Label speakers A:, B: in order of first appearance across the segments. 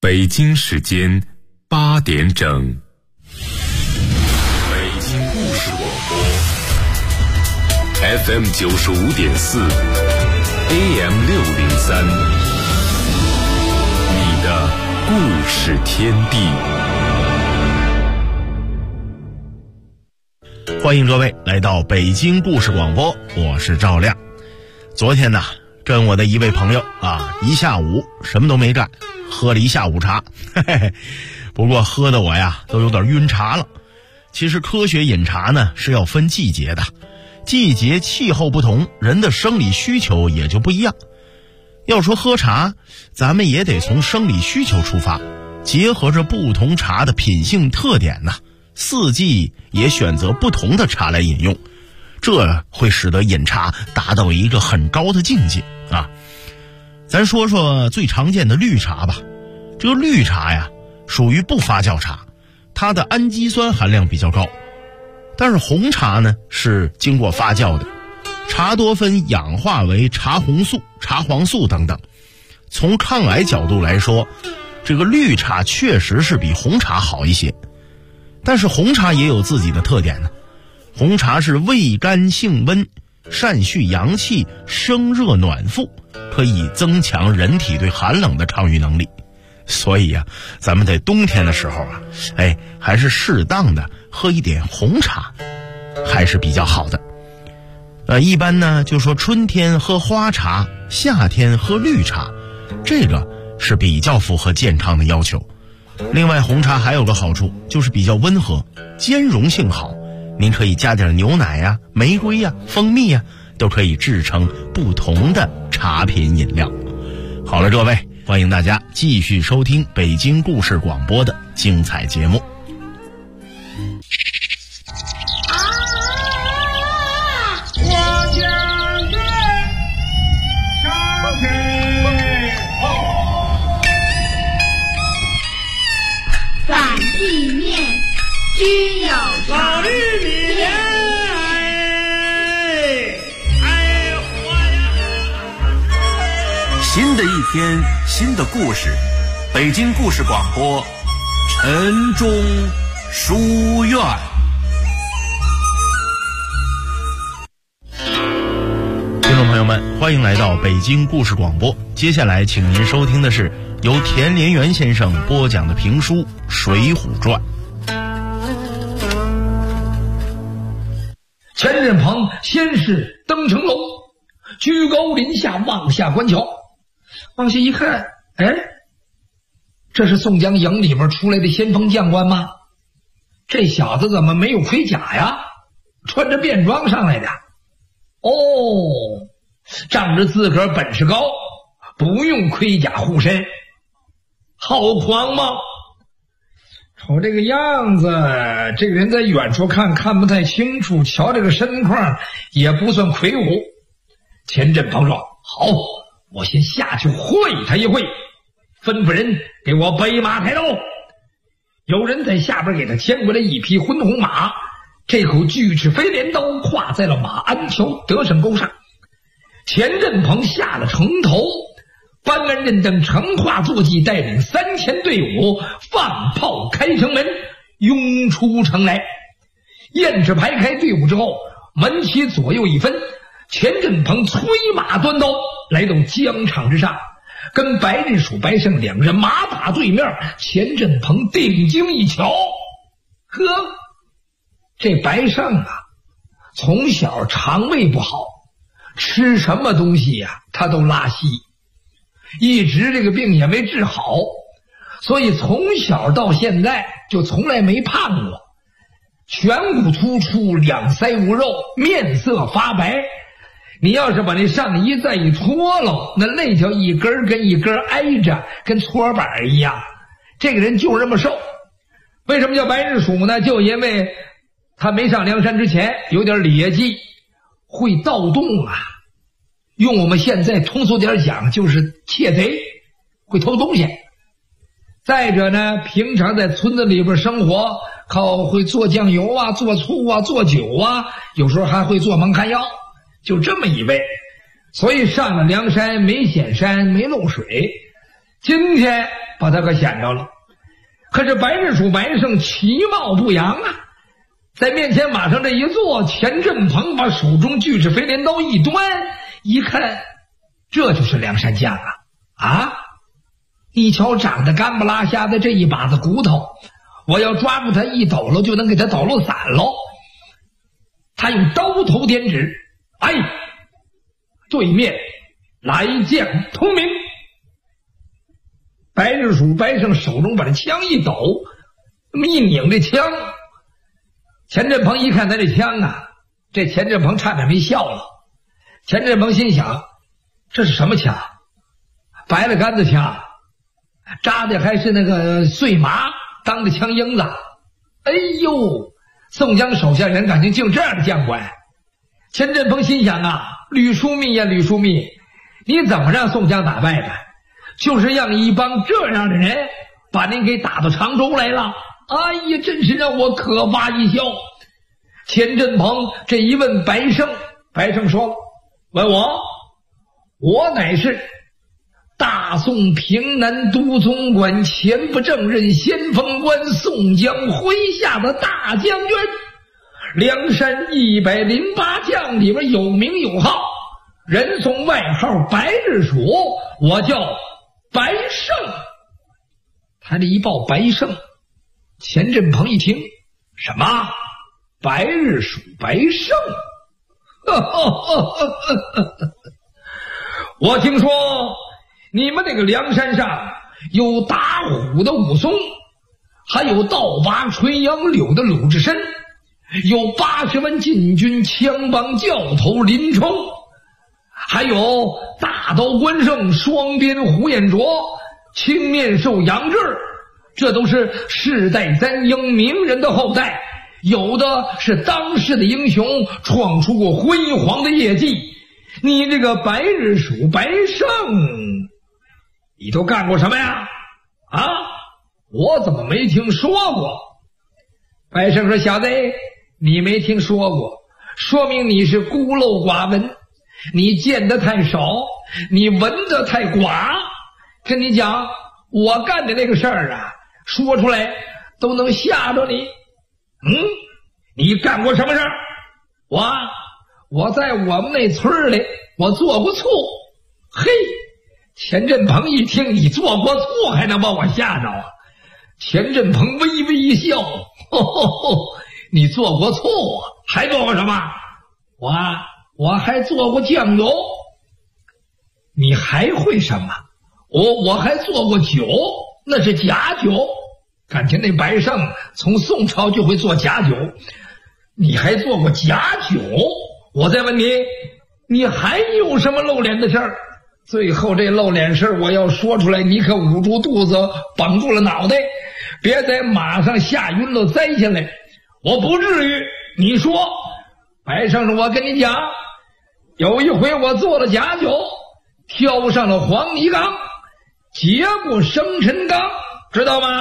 A: 北京时间8点整，北京故事广播 FM 95.4 AM 603，你的故事天地。
B: 欢迎各位来到北京故事广播，我是赵亮。昨天呢，跟我的一位朋友一下午什么都没干，喝了一下午茶，不过喝的我呀都有点晕茶了。其实科学饮茶呢是要分季节的，季节气候不同，人的生理需求也就不一样。要说喝茶，咱们也得从生理需求出发，结合着不同茶的品性特点呢，四季也选择不同的茶来饮用，这会使得饮茶达到一个很高的境界啊。咱说说最常见的绿茶吧。这个绿茶呀属于不发酵茶，它的氨基酸含量比较高。但是红茶呢是经过发酵的，茶多酚氧化为茶红素、茶黄素等等。从抗癌角度来说，这个绿茶确实是比红茶好一些。但是红茶也有自己的特点呢。红茶是味甘性温，善蓄阳气，生热暖腹，可以增强人体对寒冷的抗御能力。所以咱们在冬天的时候还是适当的喝一点红茶还是比较好的。一般呢就说春天喝花茶，夏天喝绿茶，这个是比较符合健康的要求。另外红茶还有个好处，就是比较温和，兼容性好，您可以加点牛奶呀、玫瑰呀、蜂蜜呀，都可以制成不同的茶品饮料。好了，各位，欢迎大家继续收听北京故事广播的精彩节目。
C: 反地面均有
D: 老玉米莲，
E: 新的一天，新的故事，北京故事广播，晨钟书院。
B: 听众朋友们，欢迎来到北京故事广播。接下来请您收听的是由田连元先生播讲的评书《水浒传》。
D: 钱振鹏先是登城楼，居高临下望下观瞧，往下一看，这是宋江营里边出来的先锋将官吗？这小子怎么没有盔甲呀？穿着便装上来的。仗着自个儿本事高，不用盔甲护身，好狂吗？瞅这个样子，这个人在远处看不太清楚，瞧这个身况也不算魁梧。钱振鹏说：好，我先下去会他一会，吩咐人给我背马抬刀。有人在下边给他牵过来一匹浑红马，这口巨齿飞镰刀挎在了马鞍桥得胜钩上。钱振鹏下了城头，班恩任等乘化坐骑带领3000队伍放炮开城门，拥出城来。雁翅排开队伍之后，门旗左右一分，钱振鹏催马端刀来到疆场之上，跟白日鼠白胜两人马打对面。钱振鹏定睛一瞧，这白胜从小肠胃不好，吃什么东西他都拉稀，一直这个病也没治好，所以从小到现在就从来没胖过，颧骨突出，两腮无肉，面色发白。你要是把那上衣再一脱了，那肋条一根跟一根挨着，跟搓板一样。这个人就这么瘦。为什么叫白日鼠呢？就因为他没上梁山之前有点劣迹，会盗洞用我们现在通俗点讲，就是窃贼，会偷东西。再者呢，平常在村子里边生活，靠会做酱油做醋做酒有时候还会做蒙汗药，就这么一位。所以上了梁山没显山没漏水， 今天把他可显着了。可是白日鼠白胜其貌不扬啊，在面前马上这一坐，钱振鹏把手中巨齿飞镰刀一端，一看，这就是梁山将啊！你瞧长得干不拉瞎的这一把子骨头，我要抓住他一抖搂就能给他抖搂散喽。他用刀头点指，哎，对面来将通明。白日鼠白胜手中把这枪一抖，那么一拧这枪，钱振鹏一看他这枪啊，这钱振鹏差点没笑了。钱振鹏心想，这是什么枪？白了杆子枪，扎的还是那个碎麻当的枪缨子。哎呦，宋江手下人感情就这样的将官。钱振鹏心想啊，吕枢密呀，吕枢密，你怎么让宋江打败的？就是让一帮这样的人把您给打到常州来了。哎呀，真是让我可发一笑。钱振鹏这一问白胜，白胜说了，问我乃是大宋平南都总管前不正任先锋官宋江麾下的大将军，梁山108将里边有名有号，人送外号白日鼠，我叫白胜。他这一报白胜，钱振鹏一听，什么白日鼠白胜？我听说你们那个梁山上有打虎的武松，还有倒拔垂杨柳的鲁智深，有80万禁军枪帮教头林冲，还有大刀关胜、双鞭胡彦卓、青面兽杨志，这都是世代三英名人的后代，有的是当世的英雄，创出过辉煌的业绩。你这个白日鼠白胜，你都干过什么呀？啊，我怎么没听说过？白胜说，小子，你没听说过，说明你是孤陋寡闻，你见得太少，你闻得太寡。跟你讲，我干的那个事儿啊，说出来都能吓着你。你干过什么事儿？我在我们那村里，我做过醋。嘿，钱振鹏一听你做过醋，还能把我吓着啊？钱振鹏微微一笑，你做过醋啊？还做过什么？我还做过酱油。你还会什么？我还做过酒，那是假酒。感情那白胜从宋朝就会做假酒，你还做过假酒？我再问你，你还有什么露脸的事儿？最后这露脸事儿我要说出来，你可捂住肚子，绑住了脑袋，别在马上下晕了栽下来。我不至于。你说，白胜说，我跟你讲，有一回我做了假酒，挑上了黄泥缸，结过生辰纲，知道吗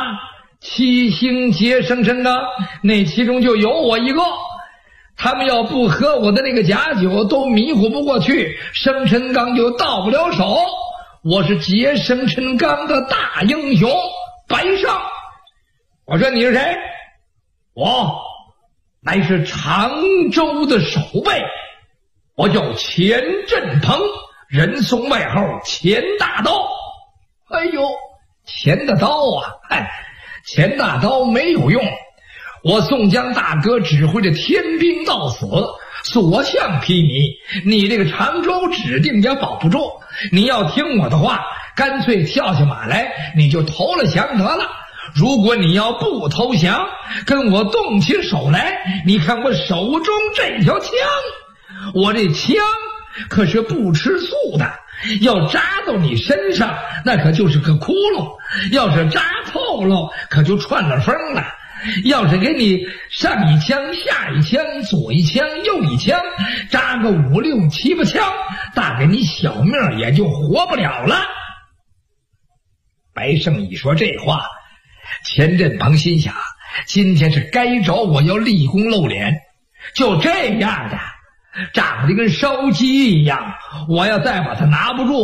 D: ？7星结生辰纲，那其中就有我一个。他们要不喝我的那个假酒，都迷糊不过去，生辰纲就到不了手。我是结生辰纲的大英雄白胜。我说你是谁？我乃是常州的守备，我叫钱振鹏，人送外号钱大刀。哎呦，钱大刀啊！钱大刀没有用，我宋江大哥指挥着天兵到死，所向披靡，你这个常州指定也保不住。你要听我的话，干脆跳下马来，你就投了降得了。如果你要不投降，跟我动起手来，你看我手中这条枪，我这枪可是不吃素的，要扎到你身上，那可就是个窟窿；要是扎透了，可就串了风了。要是给你上一枪下一枪，左一枪右一枪，扎个5、6、7、8枪，大概你小命也就活不了了。白胜一说这话，钱振鹏心想，今天是该着我要立功露脸。就这样的长得跟烧鸡一样，我要再把他拿不住，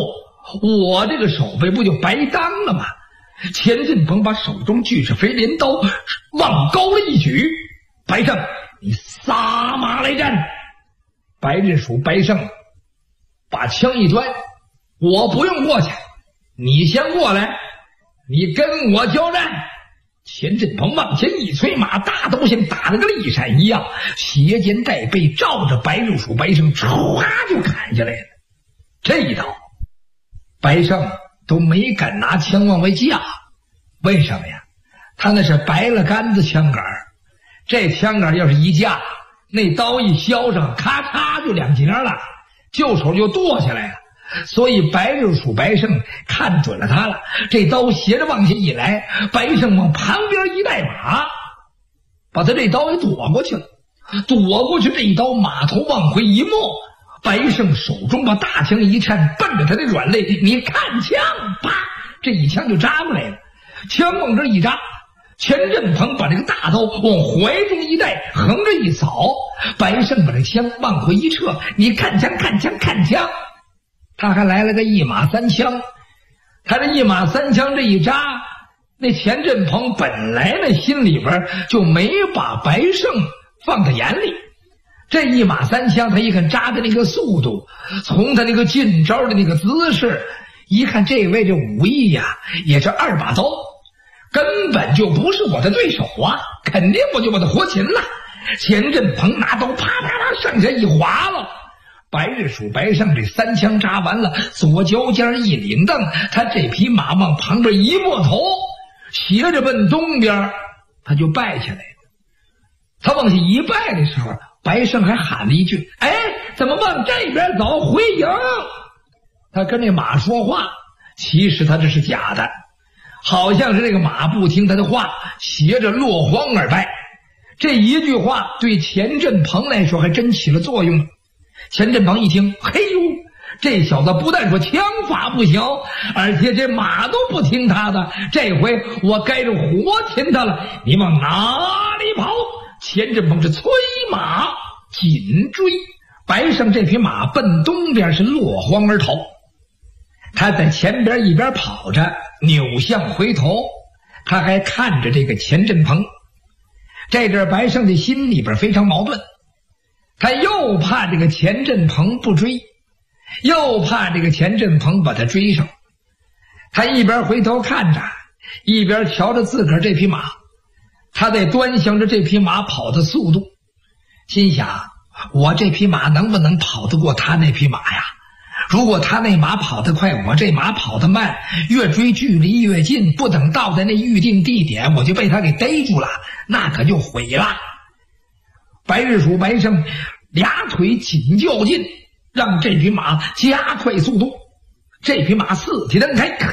D: 我这个手背不就白当了吗？钱振鹏把手中锯齿飞镰刀往高了一举，白胜，你撒马来战！白日鼠白胜把枪一端，我不用过去，你先过来，你跟我交战。钱振鹏往前一催，马大刀像打了个利闪一样，斜肩带背照着白日鼠白胜唰就砍下来了。这一刀白胜都没敢拿枪往外架，为什么呀？他那是白了杆子枪杆，这枪杆要是一架，那刀一削上，咔嚓就两截了，就手就剁下来了。所以白日鼠白胜看准了他了，这刀斜着往下一来，白胜往旁边一带马，把他这刀给躲过去了。躲过去这一刀，马头往回一没，白胜手中把大枪一颤，奔着他的软肋，你看枪，啪，这一枪就扎过来了。枪往这一扎，钱振鹏把这个大刀往怀中一带，横着一扫，白胜把这枪往回一撤，你看枪看枪看枪，他还来了个一马三枪。他这一马三枪这一扎，那钱振鹏本来呢心里边就没把白胜放在眼里，这一马三枪他一看扎的那个速度，从他那个进招的那个姿势一看，这位这武艺呀也是二把刀，根本就不是我的对手啊，肯定我就把他活擒了。钱振鹏拿刀啪啪啪上下一划了，白日鼠白胜这三枪扎完了，左脚尖一领蹬，他这匹马往旁边一摸头，斜着奔东边，他就败下来了。他往下一败的时候，白胜还喊了一句：哎，怎么往这边走，回营。他跟这马说话，其实他这是假的，好像是这个马不听他的话，斜着落荒而败。这一句话对钱振鹏来说还真起了作用。钱振鹏一听，嘿呦，这小子不但说枪法不行，而且这马都不听他的，这回我该是活擒他了，你往哪里跑？钱振鹏是催马紧追，白胜这匹马奔东边是落荒而逃。他在前边一边跑着，扭向回头，他还看着这个钱振鹏。这阵白胜的心里边非常矛盾，他又怕这个钱振鹏不追，又怕这个钱振鹏把他追上。他一边回头看着，一边瞧着自个儿这匹马，他在端详着这匹马跑的速度，心想，我这匹马能不能跑得过他那匹马呀？如果他那马跑得快，我这马跑得慢，越追距离越近，不等到在那预定地点，我就被他给逮住了，那可就毁了。白日鼠白胜俩腿紧较劲，让这匹马加快速度。这匹马四蹄蹬开，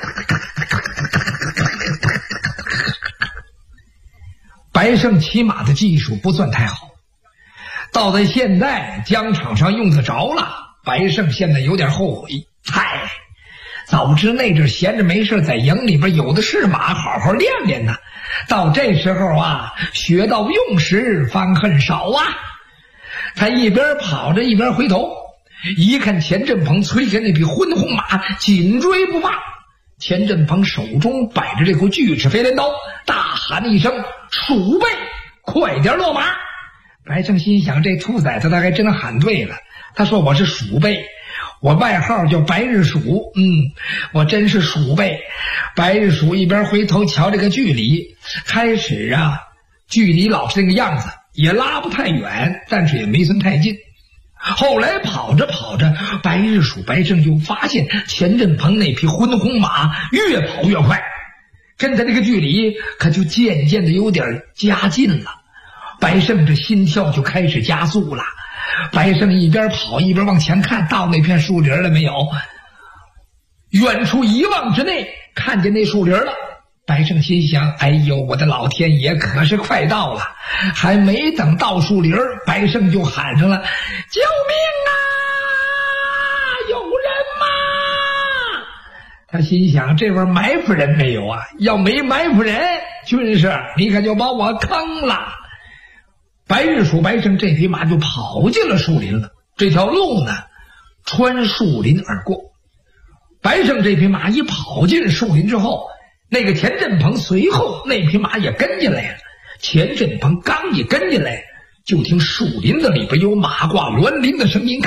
D: 白胜骑马的技术不算太好，到在现在疆场上用得着了。白胜现在有点后悔，嗨，早知那阵闲着没事在营里边有的是马，好好练练呢。到这时候啊，学到用时方恨少啊。他一边跑着一边回头，一看钱振鹏催着那匹昏红马紧追不放。钱振鹏手中摆着这口锯齿飞镰刀，大喊了一声：鼠辈，快点落马！白胜心想，这兔崽子他还真喊对了，他说我是鼠辈，我外号叫白日鼠，我真是鼠辈。白日鼠一边回头瞧这个距离，开始啊距离老是那个样子，也拉不太远，但是也没算太近。后来跑着跑着，白日鼠白胜就发现钱振鹏那匹昏红马越跑越快，跟他这个距离可就渐渐的有点加近了。白胜这心跳就开始加速了。白胜一边跑一边往前看，到那片树林了没有？远处一望之内看见那树林了。白胜心想，哎呦，我的老天爷，可是快到了。还没等到树林，白胜就喊上了：救命啊，有人吗？他心想，这边埋伏人没有啊？要没埋伏人，军士你可就把我坑了。白日鼠白胜这匹马就跑进了树林了。这条路呢，穿树林而过。 白胜这匹马一跑进树林之后，那个钱振鹏随后那匹马也跟进来了。钱振鹏刚一跟进来，就听树林子里边有马挂銮铃的声音，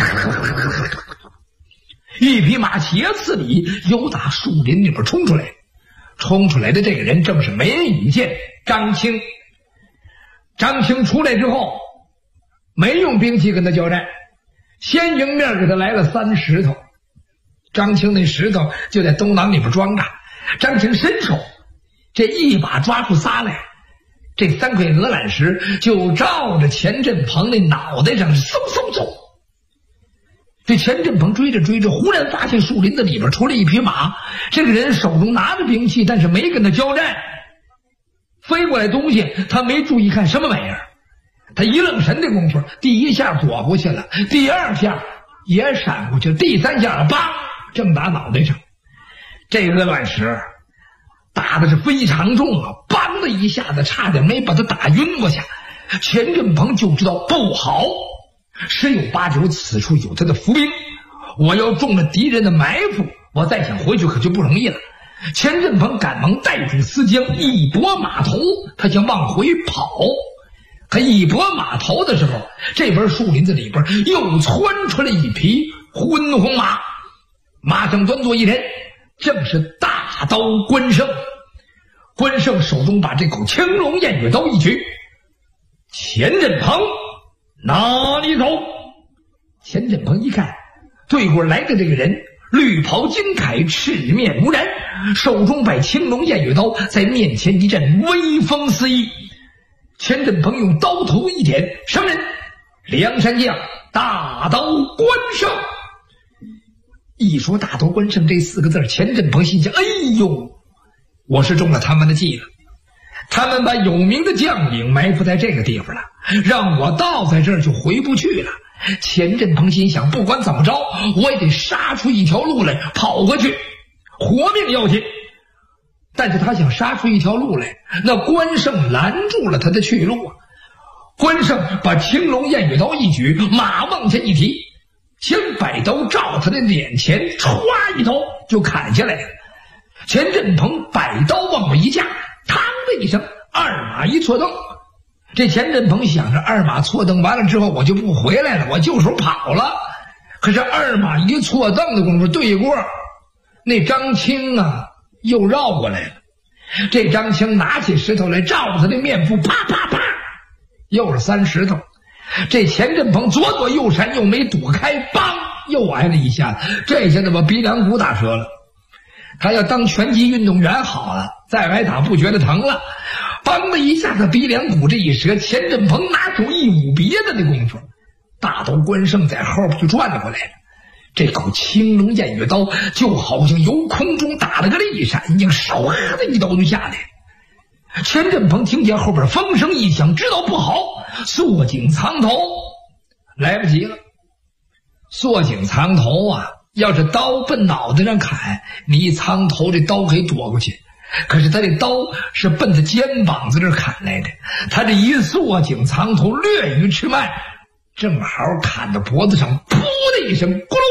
D: 一匹马斜刺里由打树林里边冲出来。冲出来的这个人正是梅雨剑张青。张青出来之后，没用兵器跟他交战，先迎面给他来了3石头。张青那石头就在兜囊里边装着，张青伸手这一把抓出仨来，这3块鹅卵石就照着钱振鹏那脑袋上嗖嗖走。这钱振鹏追着追着，忽然发现树林子里边出来一匹马，这个人手中拿着兵器，但是没跟他交战。飞过来东西他没注意看什么玩意儿，他一愣神的功夫，第一下躲过去了，第二下也闪过去了，第3下梆正打脑袋上。这鹅卵石打的是非常重啊，梆的一下子差点没把他打晕过去。钱振鹏就知道不好，十有八九此处有他的伏兵，我要中了敌人的埋伏，我再想回去可就不容易了。钱振鹏赶忙带住思江，一拨马头，他想往回跑。可一拨马头的时候，这边树林子里边又窜出来一匹昏红马，马上端坐一人，正是大刀关胜。关胜手中把这口青龙偃月刀一举，钱振鹏哪里走？钱振鹏一看，对过来的这个人绿袍金铠，赤面无染，手中摆青龙偃月刀，在面前一阵威风四溢。钱振鹏用刀头一点，什么人？梁山将大刀关胜。一说大刀关胜这4个字，钱振鹏心想：哎呦，我是中了他们的计了。他们把有名的将领埋伏在这个地方了，让我到在这儿就回不去了。钱振鹏心想，不管怎么着，我也得杀出一条路来跑过去，活命要紧。但是他想杀出一条路来，那关胜拦住了他的去路啊。关胜把青龙偃月刀一举，马往前一提，先摆刀照他的脸前，歘一刀就砍下来了。钱振鹏摆刀往外一架，嘡的一声，二马一错蹬。这钱振鹏想着，二马错蹬完了之后我就不回来了，我就手跑了。可是二马一错蹬的功夫，对过那张青啊又绕过来了。这张青拿起石头来照他的面部，啪啪啪又是3石头。这钱振鹏左躲右闪，又没躲开，梆又挨了一下，这下子把鼻梁骨打折了。他要当拳击运动员好了，再挨打不觉得疼了。梆的一下子鼻梁骨这一折，钱振鹏拿手一捂鼻子的功夫，大刀关胜在后边就转了过来了。这口青龙偃月刀就好像由空中打了个利闪一样，唰的一刀就下来了。钱振鹏听见后边风声一响，知道不好，缩颈藏头。来不及了，缩颈藏头啊，要是刀奔脑袋上砍，你一藏头这刀可以躲过去。可是他这刀是奔他肩膀子这砍来的，他这一缩颈藏头略于迟慢，正好砍到脖子上，噗的一声，咕噜，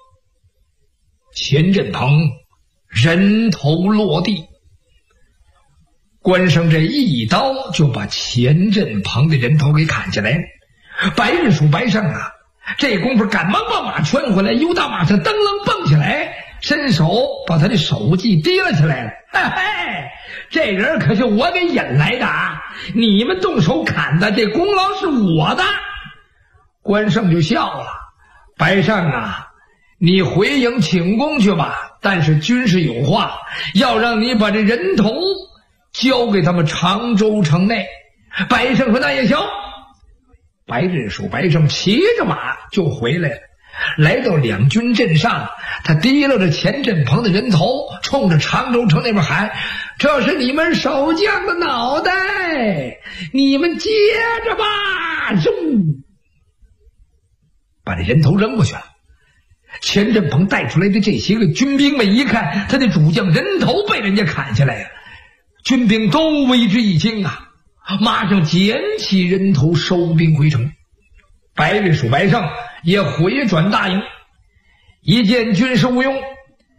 D: 钱振鹏人头落地。关胜这一刀就把钱振鹏的人头给砍下来了。白日鼠白胜啊，这功夫赶忙把马圈回来，由大马上噔楞蹦起来，伸手把他的手技提了起来了。嘿嘿，这人可是我给引来的啊！你们动手砍的，这功劳是我的。关胜就笑了：白胜啊，你回营请功去吧，但是军师有话，要让你把这人头交给他们常州城内。白胜说：那也行。白日鼠白胜骑着马就回来了，来到两军阵上，他提溜着钱振鹏的人头，冲着常州城那边喊：这是你们守将的脑袋，你们接着吧！把这人头扔过去了。钱振鹏带出来的这些个军兵们一看，他的主将人头被人家砍下来了，军兵都为之一惊啊，马上捡起人头收兵回城。白日鼠白胜也回转大营，一见军师无用，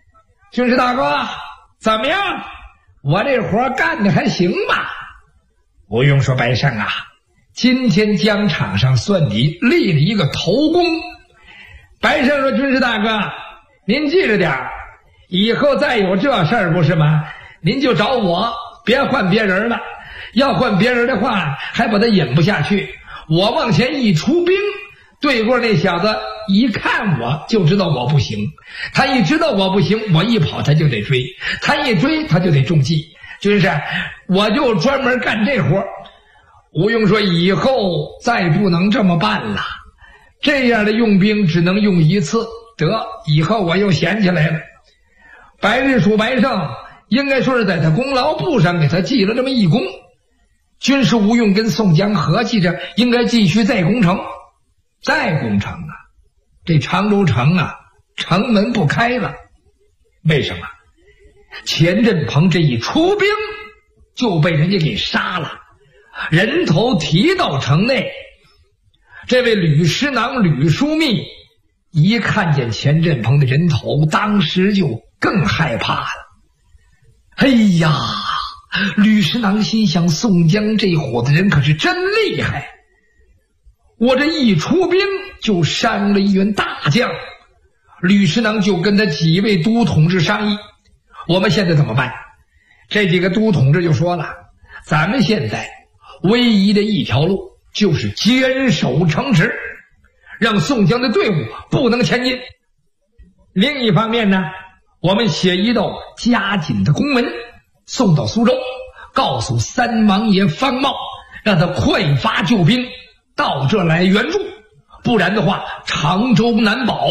D: 军师大哥，怎么样？我这活干得还行吧？吴用说：“白胜啊，今天疆场上算你立了一个头功。”白胜说：“军师大哥，您记着点儿，以后再有这事儿不是吗？您就找我，别换别人了。要换别人的话，还把他引不下去。我往前一出兵，对过那小子一看我就知道我不行，他一知道我不行，我一跑他就得追，他一追他就得中计。军师，我就专门干这活。”吴用说：“以后再不能这么办了，这样的用兵只能用一次，得，以后我又闲起来了。”白日鼠白胜应该说是在他功劳簿上给他记了这么一功。军师吴用跟宋江合计着应该继续再攻城。再攻城啊，这常州城啊，城门不开了。为什么？钱振鹏这一出兵就被人家给杀了，人头提到城内。这位吕师囊吕枢密一看见钱振鹏的人头，当时就更害怕了。哎呀，吕师囊心想，宋江这伙子人可是真厉害，我这一出兵就伤了一员大将。吕师囊就跟他几位都统制商议，我们现在怎么办？这几个都统制就说了，咱们现在唯一的一条路就是坚守城池，让宋江的队伍不能前进。另一方面呢，我们写一道加紧的公文送到苏州，告诉三王爷方茂，让他快发救兵到这来援助，不然的话常州难保。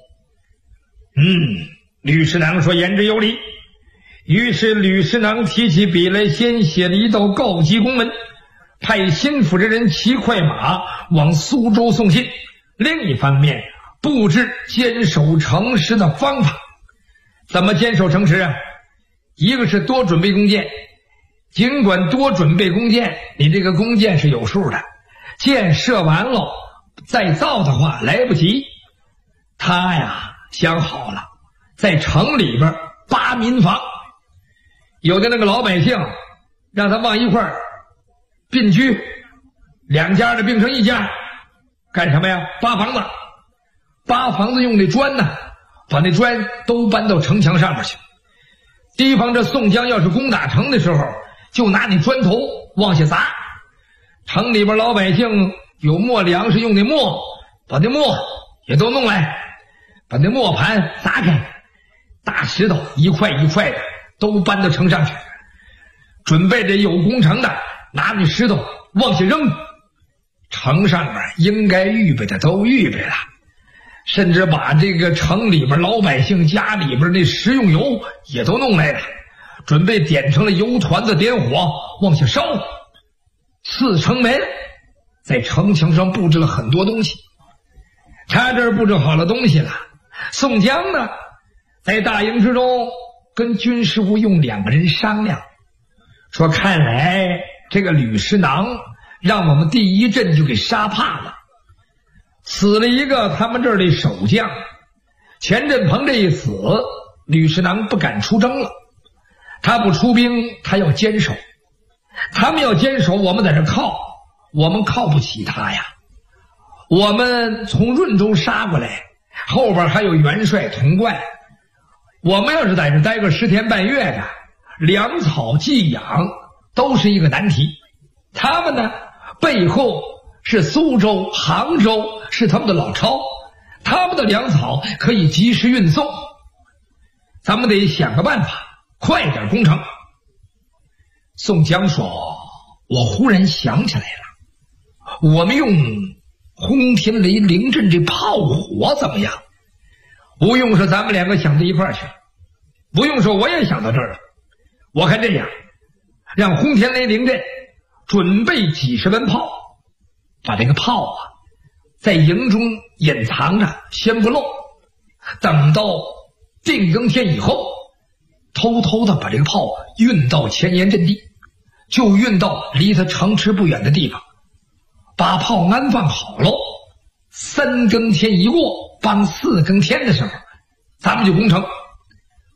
D: 吕师囊说言之有理。于是吕师囊提起笔来，先写了一道告急公文，派心腹之人骑快马往苏州送信。另一方面布置坚守城池的方法。怎么坚守城池啊？一个是多准备弓箭，尽管多准备弓箭，你这个弓箭是有数的，箭射完了再造的话来不及。他呀想好了，在城里边扒民房，有的那个老百姓让他往一块儿并居，两家的并成一家，干什么呀？扒房子。扒房子用那砖呢，把那砖都搬到城墙上面去，提防着宋江要是攻打城的时候，就拿那砖头往下砸。城里边老百姓有磨粮食用的磨，把那磨也都弄来，把那磨盘砸开，大石头一块一块的都搬到城上去，准备着有攻城的拿那石头往下扔。城上面应该预备的都预备了，甚至把这个城里边老百姓家里边那食用油也都弄来了，准备点成了油团子，点火往下烧。四城门在城墙上布置了很多东西。他这儿布置好了东西了，宋江呢在大营之中跟军师吴用两个人商量，说看来这个吕师囊让我们第一阵就给杀怕了，死了一个他们这儿的守将。钱振鹏这一死，吕师囊不敢出征了，他不出兵，他要坚守。他们要坚守，我们在这靠，我们靠不起他呀。我们从润州杀过来，后边还有元帅童贯，我们要是在这待个10天半月的，粮草寄养都是一个难题。他们呢背后是苏州、杭州，是他们的老巢，他们的粮草可以及时运送，咱们得想个办法快点攻城。宋江说，我忽然想起来了，我们用轰天雷灵阵这炮火怎么样？吴用说，咱们两个想到一块儿去。吴用说，我也想到这儿了。我看这样，让轰天雷灵阵准备几十门炮，把这个炮啊在营中隐藏着，先不露，等到定更天以后，偷偷的把这个炮运到前沿阵地，就运到离他城池不远的地方，把炮安放好喽。3更天一过，帮4更天的时候，咱们就攻城。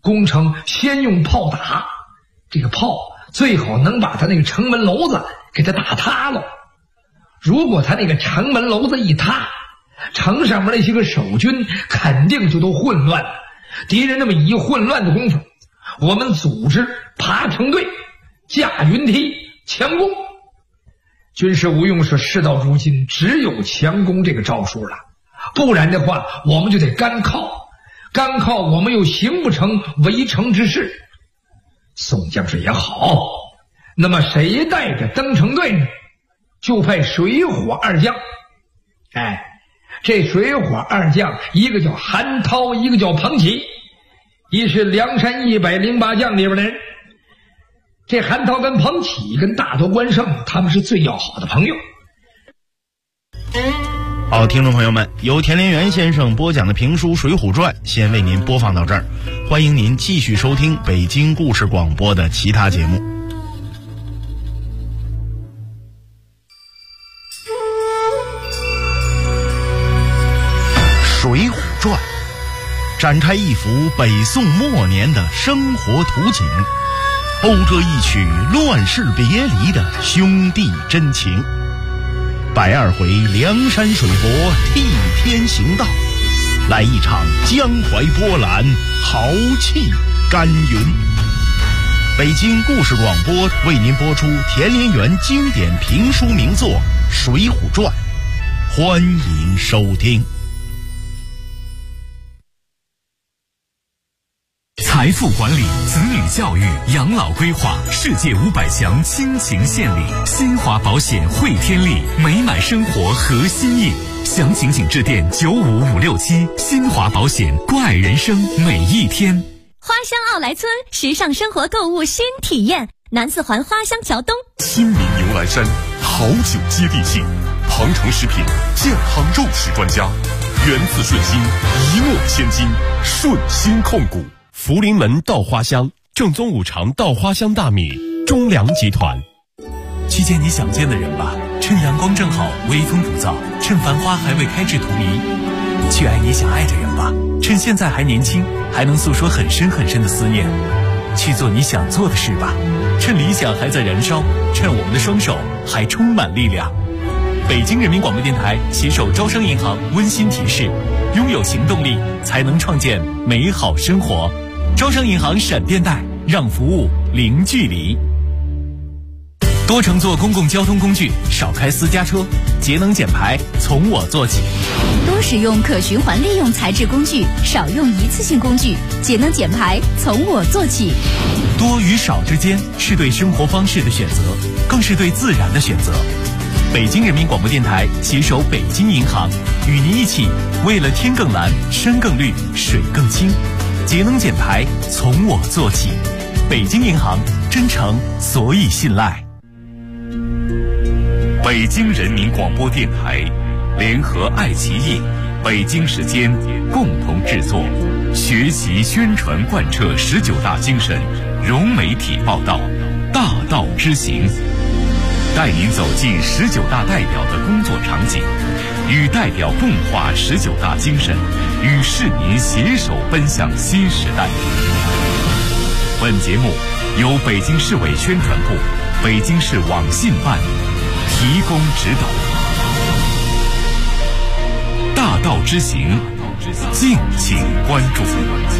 D: 工程先用炮打，这个炮最好能把他那个城门楼子给他打塌了。如果他那个城门楼子一塌，城上面那些个守军肯定就都混乱了。敌人那么一混乱的功夫，我们组织爬城队，架云梯强攻。军事吴用说，事到如今只有强攻这个招数了，不然的话我们就得干靠，干靠我们又行不成围城之势。宋将士也好，那么谁带着登城队呢？就派水火二将。这水火二将，一个叫韩涛，一个叫彭起，一是梁山108将里边的人。这韩涛跟彭起跟大都关胜，他们是最要好的朋友。
B: 好，听众朋友们，由田连元先生播讲的评书《水浒传》先为您播放到这儿，欢迎您继续收听北京故事广播的其他节目。《水浒传》展开一幅北宋末年的生活图景，讴歌一曲乱世别离的兄弟真情。120回梁山水泊替天行道，来一场江淮波澜，豪气干云。北京故事广播为您播出田连元经典评书名作《水浒传》，欢迎收听。
A: 财富管理、子女教育、养老规划，世界500强亲情献礼，新华保险汇天利，美满生活核心印。详情请致电95567，新华保险，关爱人生每一天。
F: 花乡奥莱村时尚生活购物新体验，南四环花乡桥东。
G: 亲民牛栏山，好酒接地气，庞城食品健康肉食专家，源自顺心，一诺千金，顺心控股。
H: 福临门稻花香，正宗5常稻花香大米，中粮集团。
I: 去见你想见的人吧，趁阳光正好，微风不燥，趁繁花还未开至荼蘼。去爱你想爱的人吧，趁现在还年轻，还能诉说很深很深的思念。去做你想做的事吧，趁理想还在燃烧，趁我们的双手还充满力量。北京人民广播电台携手招商银行温馨提示：拥有行动力，才能创建美好生活。招商银行闪电贷，让服务零距离。多乘坐公共交通工具，少开私家车，节能减排从我做起。
F: 多使用可循环利用材质工具，少用一次性工具，节能减排从我做起。
I: 多与少之间是对生活方式的选择，更是对自然的选择。北京人民广播电台携手北京银行，与您一起为了天更蓝、山更绿、水更清，节能减排从我做起。北京银行，真诚所以信赖。
A: 北京人民广播电台联合爱奇艺、北京时间共同制作，学习宣传贯彻19大精神，融媒体报道，大道之行，带您走进19大代表的工作场景，与代表共话19大精神，与市民携手奔向新时代。本节目由北京市委宣传部、北京市网信办提供指导。大道之行，敬请关注。